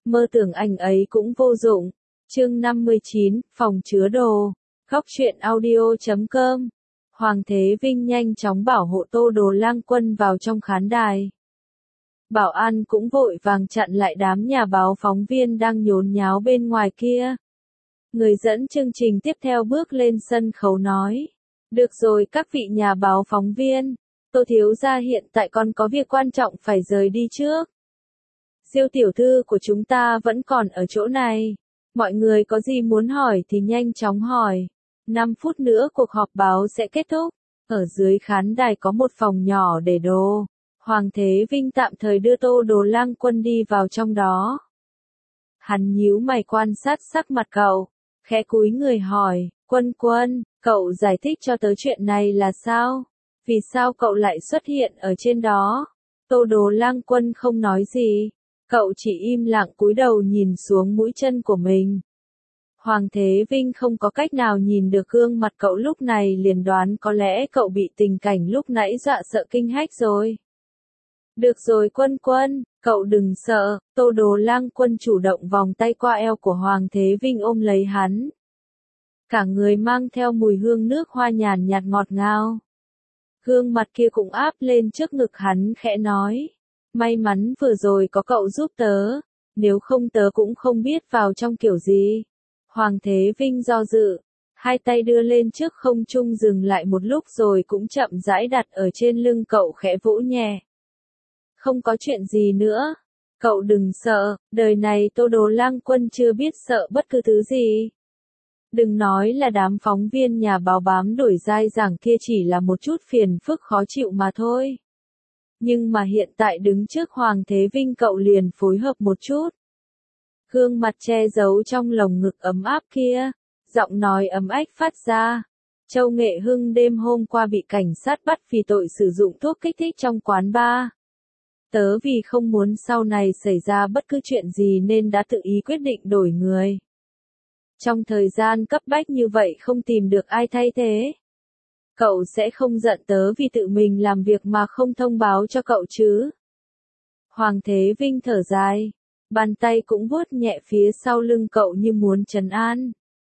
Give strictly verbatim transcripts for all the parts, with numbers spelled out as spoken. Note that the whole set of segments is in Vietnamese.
Mơ tưởng anh ấy cũng vô dụng. Chương năm mươi chín, phòng chứa đồ. Góc truyện audio chấm com. Hoàng Thế Vinh nhanh chóng bảo hộ Tô Đồ Lang Quân vào trong khán đài. Bảo an cũng vội vàng chặn lại đám nhà báo phóng viên đang nhốn nháo bên ngoài kia. Người dẫn chương trình tiếp theo bước lên sân khấu nói. Được rồi các vị nhà báo phóng viên, Tô thiếu gia hiện tại còn có việc quan trọng phải rời đi trước. Diêu tiểu thư của chúng ta vẫn còn ở chỗ này. Mọi người có gì muốn hỏi thì nhanh chóng hỏi. năm phút nữa cuộc họp báo sẽ kết thúc. Ở dưới khán đài có một phòng nhỏ để đồ. Hoàng Thế Vinh tạm thời đưa Tô Đồ Lang Quân đi vào trong đó. Hắn nhíu mày quan sát sắc mặt cậu, khẽ cúi người hỏi, Quân Quân, cậu giải thích cho tớ chuyện này là sao? Vì sao cậu lại xuất hiện ở trên đó? Tô Đồ Lang Quân không nói gì, cậu chỉ im lặng cúi đầu nhìn xuống mũi chân của mình. Hoàng Thế Vinh không có cách nào nhìn được gương mặt cậu lúc này liền đoán có lẽ cậu bị tình cảnh lúc nãy dọa sợ kinh hách rồi. Được rồi Quân Quân, cậu đừng sợ, Tô Đồ Lang Quân chủ động vòng tay qua eo của Hoàng Thế Vinh ôm lấy hắn. Cả người mang theo mùi hương nước hoa nhàn nhạt ngọt ngào. Gương mặt kia cũng áp lên trước ngực hắn khẽ nói. May mắn vừa rồi có cậu giúp tớ, nếu không tớ cũng không biết vào trong kiểu gì. Hoàng Thế Vinh do dự, hai tay đưa lên trước không trung dừng lại một lúc rồi cũng chậm rãi đặt ở trên lưng cậu khẽ vỗ nhẹ. Không có chuyện gì nữa, cậu đừng sợ, đời này Tô Đồ Lang Quân chưa biết sợ bất cứ thứ gì. Đừng nói là đám phóng viên nhà báo bám đuổi dai dẳng kia chỉ là một chút phiền phức khó chịu mà thôi. Nhưng mà hiện tại đứng trước Hoàng Thế Vinh cậu liền phối hợp một chút. Gương mặt che giấu trong lồng ngực ấm áp kia, giọng nói ấm ách phát ra. Châu Nghệ Hưng đêm hôm qua bị cảnh sát bắt vì tội sử dụng thuốc kích thích trong quán bar. Tớ vì không muốn sau này xảy ra bất cứ chuyện gì nên đã tự ý quyết định đổi người. Trong thời gian cấp bách như vậy không tìm được ai thay thế. Cậu sẽ không giận tớ vì tự mình làm việc mà không thông báo cho cậu chứ? Hoàng Thế Vinh thở dài, bàn tay cũng vuốt nhẹ phía sau lưng cậu như muốn trấn an.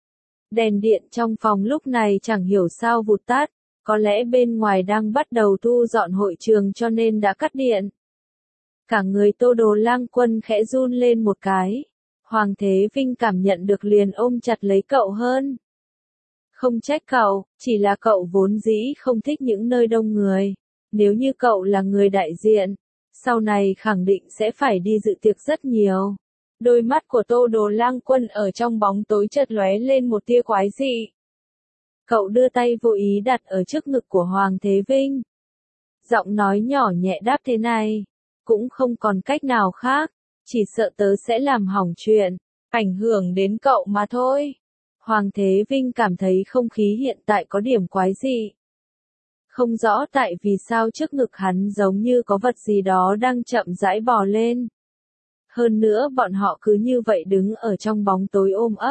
Đèn điện trong phòng lúc này chẳng hiểu sao vụt tắt, có lẽ bên ngoài đang bắt đầu thu dọn hội trường cho nên đã cắt điện. Cả người Tô Đồ Lang Quân khẽ run lên một cái. Hoàng Thế Vinh cảm nhận được liền ôm chặt lấy cậu hơn. Không trách cậu, chỉ là cậu vốn dĩ không thích những nơi đông người. Nếu như cậu là người đại diện, sau này khẳng định sẽ phải đi dự tiệc rất nhiều. Đôi mắt của Tô Đồ Lang Quân ở trong bóng tối chợt lóe lên một tia quái dị. Cậu đưa tay vô ý đặt ở trước ngực của Hoàng Thế Vinh. Giọng nói nhỏ nhẹ đáp thế này. Cũng không còn cách nào khác, chỉ sợ tớ sẽ làm hỏng chuyện, ảnh hưởng đến cậu mà thôi. Hoàng Thế Vinh cảm thấy không khí hiện tại có điểm quái dị. Không rõ tại vì sao trước ngực hắn giống như có vật gì đó đang chậm rãi bò lên. Hơn nữa bọn họ cứ như vậy đứng ở trong bóng tối ôm ấp.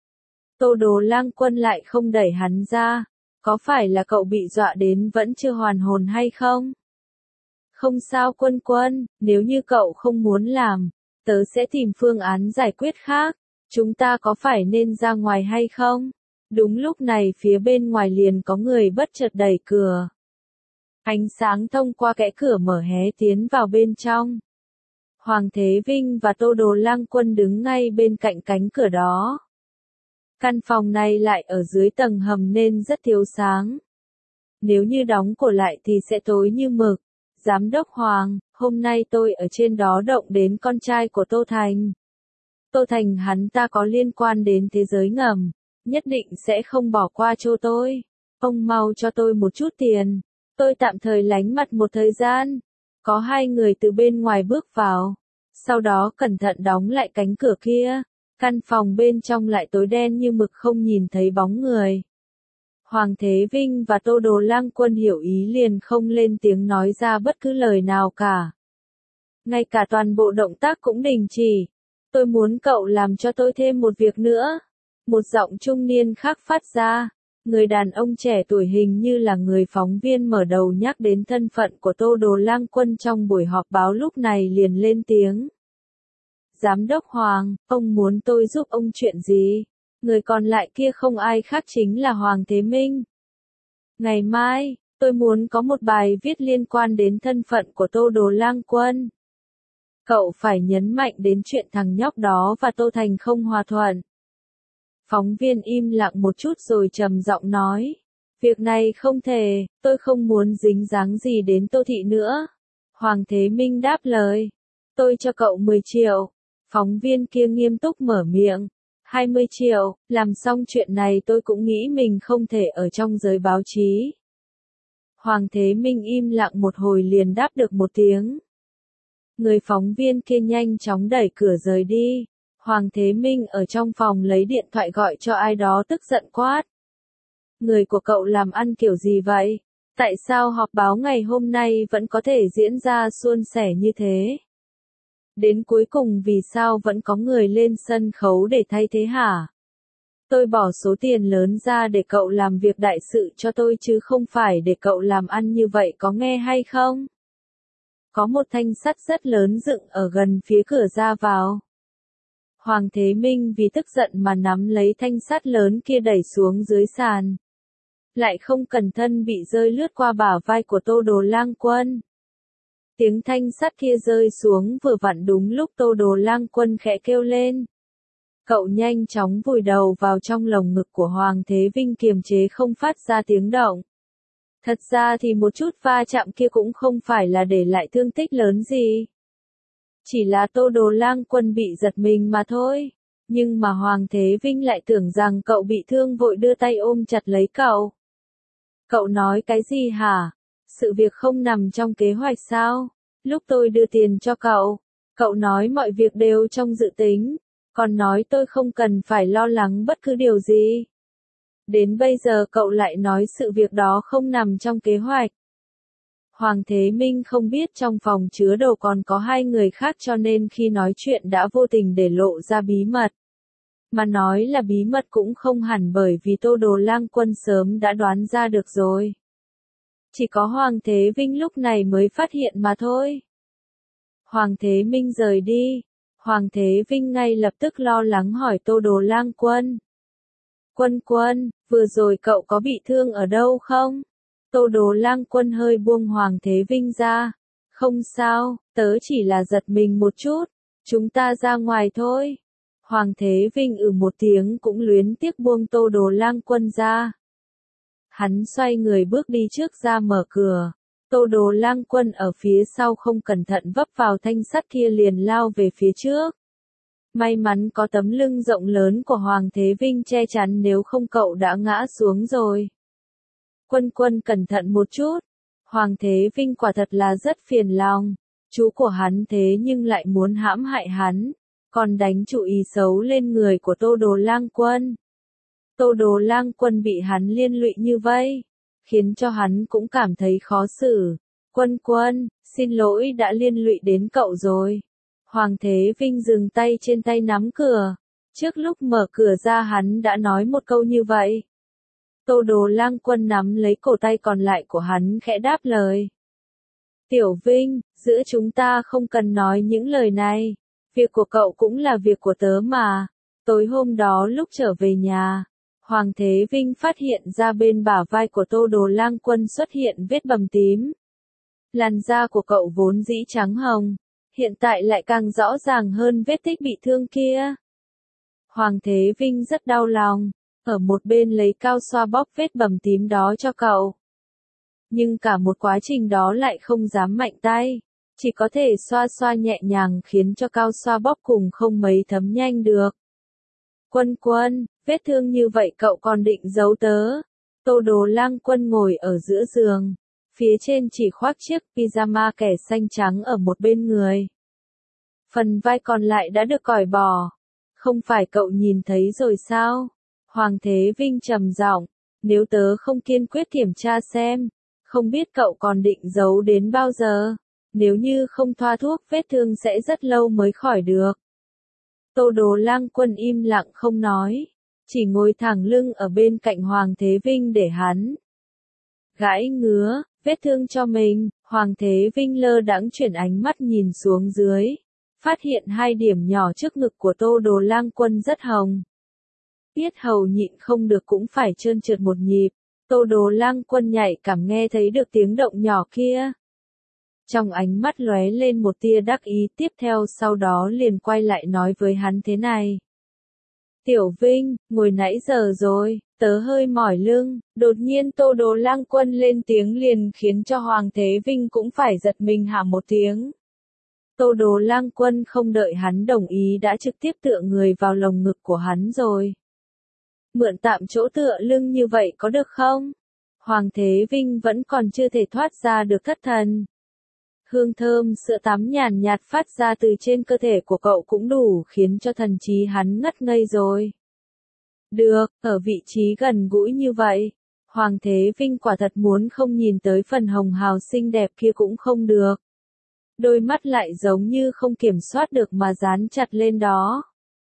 Tô Đồ Lang Quân lại không đẩy hắn ra, có phải là cậu bị dọa đến vẫn chưa hoàn hồn hay không? Không sao Quân Quân, nếu như cậu không muốn làm, tớ sẽ tìm phương án giải quyết khác. Chúng ta có phải nên ra ngoài hay không? Đúng lúc này phía bên ngoài liền có người bất chợt đẩy cửa. Ánh sáng thông qua kẽ cửa mở hé tiến vào bên trong. Hoàng Thế Vinh và Tô Đồ Lang Quân đứng ngay bên cạnh cánh cửa đó. Căn phòng này lại ở dưới tầng hầm nên rất thiếu sáng. Nếu như đóng cửa lại thì sẽ tối như mực. Giám đốc Hoàng, hôm nay tôi ở trên đó động đến con trai của Tô Thành. Tô Thành hắn ta có liên quan đến thế giới ngầm, nhất định sẽ không bỏ qua cho tôi. Ông mau cho tôi một chút tiền, tôi tạm thời lánh mặt một thời gian. Có hai người từ bên ngoài bước vào, sau đó cẩn thận đóng lại cánh cửa kia. Căn phòng bên trong lại tối đen như mực không nhìn thấy bóng người. Hoàng Thế Vinh và Tô Đồ Lang Quân hiểu ý liền không lên tiếng nói ra bất cứ lời nào cả. Ngay cả toàn bộ động tác cũng đình chỉ. Tôi muốn cậu làm cho tôi thêm một việc nữa. Một giọng trung niên khác phát ra. Người đàn ông trẻ tuổi hình như là người phóng viên mở đầu nhắc đến thân phận của Tô Đồ Lang Quân trong buổi họp báo lúc này liền lên tiếng. Giám đốc Hoàng, ông muốn tôi giúp ông chuyện gì? Người còn lại kia không ai khác chính là Hoàng Thế Minh. Ngày mai, tôi muốn có một bài viết liên quan đến thân phận của Tô Đồ Lang Quân. Cậu phải nhấn mạnh đến chuyện thằng nhóc đó và Tô Thành không hòa thuận. Phóng viên im lặng một chút rồi trầm giọng nói. Việc này không thể, tôi không muốn dính dáng gì đến Tô Thị nữa. Hoàng Thế Minh đáp lời. Tôi cho cậu mười triệu. Phóng viên kia nghiêm túc mở miệng. hai mươi triệu, làm xong chuyện này tôi cũng nghĩ mình không thể ở trong giới báo chí. Hoàng Thế Minh im lặng một hồi liền đáp được một tiếng. Người phóng viên kia nhanh chóng đẩy cửa rời đi. Hoàng Thế Minh ở trong phòng lấy điện thoại gọi cho ai đó tức giận quát. Người của cậu làm ăn kiểu gì vậy? Tại sao họp báo ngày hôm nay vẫn có thể diễn ra suôn sẻ như thế? Đến cuối cùng vì sao vẫn có người lên sân khấu để thay thế hả? Tôi bỏ số tiền lớn ra để cậu làm việc đại sự cho tôi chứ không phải để cậu làm ăn như vậy, có nghe hay không? Có một thanh sắt rất lớn dựng ở gần phía cửa ra vào. Hoàng Thế Minh vì tức giận mà nắm lấy thanh sắt lớn kia đẩy xuống dưới sàn. Lại không cẩn thận bị rơi lướt qua bả vai của Tô Đồ Lang Quân. Tiếng thanh sắt kia rơi xuống vừa vặn đúng lúc Tô Đồ Lang Quân khẽ kêu lên. Cậu nhanh chóng vùi đầu vào trong lồng ngực của Hoàng Thế Vinh kiềm chế không phát ra tiếng động. Thật ra thì một chút va chạm kia cũng không phải là để lại thương tích lớn gì. Chỉ là Tô Đồ Lang Quân bị giật mình mà thôi. Nhưng mà Hoàng Thế Vinh lại tưởng rằng cậu bị thương vội đưa tay ôm chặt lấy cậu. Cậu nói cái gì hả? Sự việc không nằm trong kế hoạch sao? Lúc tôi đưa tiền cho cậu, cậu nói mọi việc đều trong dự tính, còn nói tôi không cần phải lo lắng bất cứ điều gì. Đến bây giờ cậu lại nói sự việc đó không nằm trong kế hoạch. Hoàng Thế Minh không biết trong phòng chứa đồ còn có hai người khác cho nên khi nói chuyện đã vô tình để lộ ra bí mật. Mà nói là bí mật cũng không hẳn bởi vì Tô Đồ Lang Quân sớm đã đoán ra được rồi. Chỉ có Hoàng Thế Vinh lúc này mới phát hiện mà thôi. Hoàng Thế Minh rời đi. Hoàng Thế Vinh ngay lập tức lo lắng hỏi Tô Đồ Lang Quân. Quân Quân, vừa rồi cậu có bị thương ở đâu không? Tô Đồ Lang Quân hơi buông Hoàng Thế Vinh ra. Không sao, tớ chỉ là giật mình một chút. Chúng ta ra ngoài thôi. Hoàng Thế Vinh ừ một tiếng cũng luyến tiếc buông Tô Đồ Lang Quân ra. Hắn xoay người bước đi trước ra mở cửa. Tô Đồ Lang Quân ở phía sau không cẩn thận vấp vào thanh sắt kia liền lao về phía trước. May mắn có tấm lưng rộng lớn của Hoàng Thế Vinh che chắn nếu không cậu đã ngã xuống rồi. Quân Quân cẩn thận một chút. Hoàng Thế Vinh quả thật là rất phiền lòng. Chú của hắn thế nhưng lại muốn hãm hại hắn. Còn đánh chủ ý xấu lên người của Tô Đồ Lang Quân. Tô Đồ Lang Quân bị hắn liên lụy như vậy, khiến cho hắn cũng cảm thấy khó xử. Quân Quân, xin lỗi đã liên lụy đến cậu rồi. Hoàng Thế Vinh dừng tay trên tay nắm cửa. Trước lúc mở cửa ra hắn đã nói một câu như vậy. Tô Đồ Lang Quân nắm lấy cổ tay còn lại của hắn khẽ đáp lời. Tiểu Vinh, giữa chúng ta không cần nói những lời này. Việc của cậu cũng là việc của tớ mà. Tối hôm đó lúc trở về nhà, Hoàng Thế Vinh phát hiện ra bên bả vai của Tô Đồ Lang Quân xuất hiện vết bầm tím. Làn da của cậu vốn dĩ trắng hồng, hiện tại lại càng rõ ràng hơn vết tích bị thương kia. Hoàng Thế Vinh rất đau lòng, ở một bên lấy cao xoa bóp vết bầm tím đó cho cậu. Nhưng cả một quá trình đó lại không dám mạnh tay, chỉ có thể xoa xoa nhẹ nhàng khiến cho cao xoa bóp cùng không mấy thấm nhanh được. Quân Quân, vết thương như vậy cậu còn định giấu tớ? Tô Đồ Lang Quân ngồi ở giữa giường, phía trên chỉ khoác chiếc pyjama kẻ xanh trắng ở một bên người. Phần vai còn lại đã được cởi bỏ. Không phải cậu nhìn thấy rồi sao? Hoàng Thế Vinh trầm giọng, nếu tớ không kiên quyết kiểm tra xem, không biết cậu còn định giấu đến bao giờ? Nếu như không thoa thuốc vết thương sẽ rất lâu mới khỏi được. Tô Đồ Lang Quân im lặng không nói, chỉ ngồi thẳng lưng ở bên cạnh Hoàng Thế Vinh để hắn gãi ngứa vết thương cho mình. Hoàng Thế Vinh lơ đãng chuyển ánh mắt nhìn xuống dưới, phát hiện hai điểm nhỏ trước ngực của Tô Đồ Lang Quân rất hồng. Yết hầu nhịn không được cũng phải trơn trượt một nhịp, Tô Đồ Lang Quân nhạy cảm nghe thấy được tiếng động nhỏ kia. Trong ánh mắt lóe lên một tia đắc ý, tiếp theo sau đó liền quay lại nói với hắn thế này. Tiểu Vinh, ngồi nãy giờ rồi, tớ hơi mỏi lưng. Đột nhiên Tô Đồ Lang Quân lên tiếng liền khiến cho Hoàng Thế Vinh cũng phải giật mình hả một tiếng. Tô Đồ Lang Quân không đợi hắn đồng ý đã trực tiếp tựa người vào lồng ngực của hắn rồi. Mượn tạm chỗ tựa lưng như vậy có được không? Hoàng Thế Vinh vẫn còn chưa thể thoát ra được thất thần. Hương thơm sữa tắm nhàn nhạt phát ra từ trên cơ thể của cậu cũng đủ khiến cho thần trí hắn ngất ngây rồi. Được, ở vị trí gần gũi như vậy, Hoàng Thế Vinh quả thật muốn không nhìn tới phần hồng hào xinh đẹp kia cũng không được. Đôi mắt lại giống như không kiểm soát được mà dán chặt lên đó.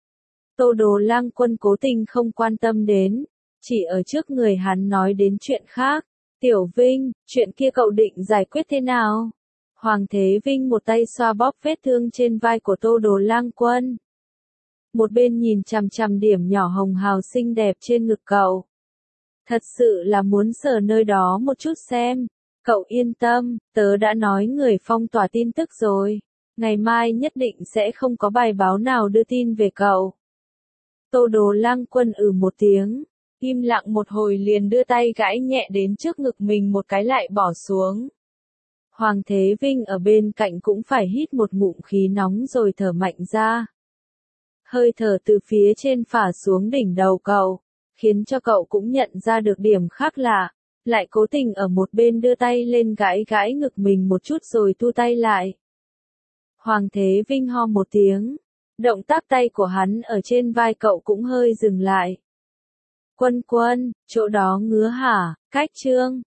Tô Đồ Lang Quân cố tình không quan tâm đến, chỉ ở trước người hắn nói đến chuyện khác. Tiểu Vinh, chuyện kia cậu định giải quyết thế nào? Hoàng Thế Vinh một tay xoa bóp vết thương trên vai của Tô Đồ Lang Quân. Một bên nhìn chằm chằm điểm nhỏ hồng hào xinh đẹp trên ngực cậu. Thật sự là muốn sờ nơi đó một chút xem. Cậu yên tâm, tớ đã nói người phong tỏa tin tức rồi. Ngày mai nhất định sẽ không có bài báo nào đưa tin về cậu. Tô Đồ Lang Quân ừ một tiếng, im lặng một hồi liền đưa tay gãi nhẹ đến trước ngực mình một cái lại bỏ xuống. Hoàng Thế Vinh ở bên cạnh cũng phải hít một ngụm khí nóng rồi thở mạnh ra. Hơi thở từ phía trên phả xuống đỉnh đầu cậu, khiến cho cậu cũng nhận ra được điểm khác lạ, lại cố tình ở một bên đưa tay lên gãi gãi ngực mình một chút rồi thu tay lại. Hoàng Thế Vinh ho một tiếng, động tác tay của hắn ở trên vai cậu cũng hơi dừng lại. Quân Quân, chỗ đó ngứa hả? Cách Trương,